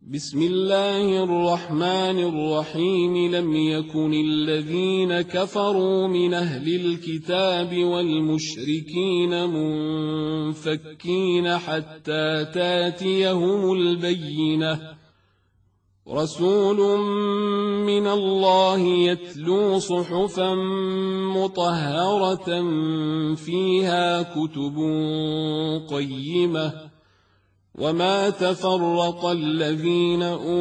بسم الله الرحمن الرحيم لم يكن الذين كفروا من أهل الكتاب والمشركين منفكين حتى تاتيهم البينة رسول من الله يتلو صحفا مطهرة فيها كتب قيمة وما تفرق الذين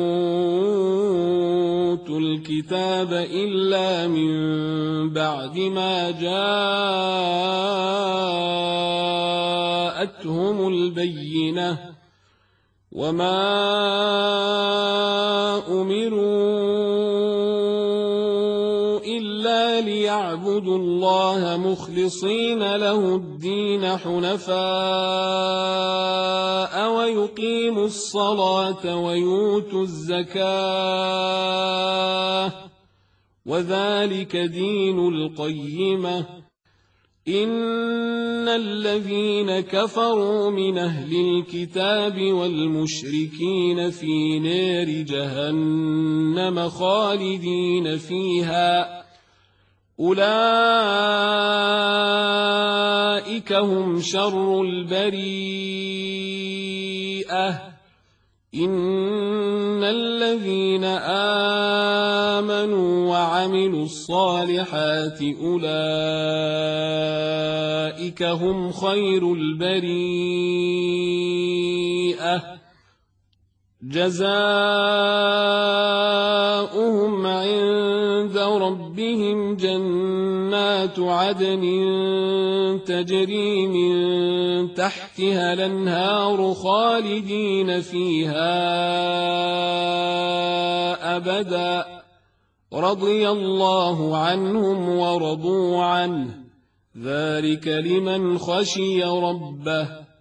أوتوا الكتاب إلا من بعد ما جاءتهم البينة وما أمروا إلا ليعبدوا الله مخلصين له الدين حنفاء ويقيموا الصلاة ويؤتوا الزكاة وذلك دين القيمة إن الذين كفروا من أهل الكتاب والمشركين في نار جهنم خالدين فيها أولئك هم شر البريئة إن الذين آمنوا وعملوا الصالحات أولئك هم خير البريئة جزاؤهم عند ربهم جنات عدن تجري من تحتها الأنهار خالدين فيها أبدا رضي الله عنهم ورضوا عنه ذلك لمن خشي ربه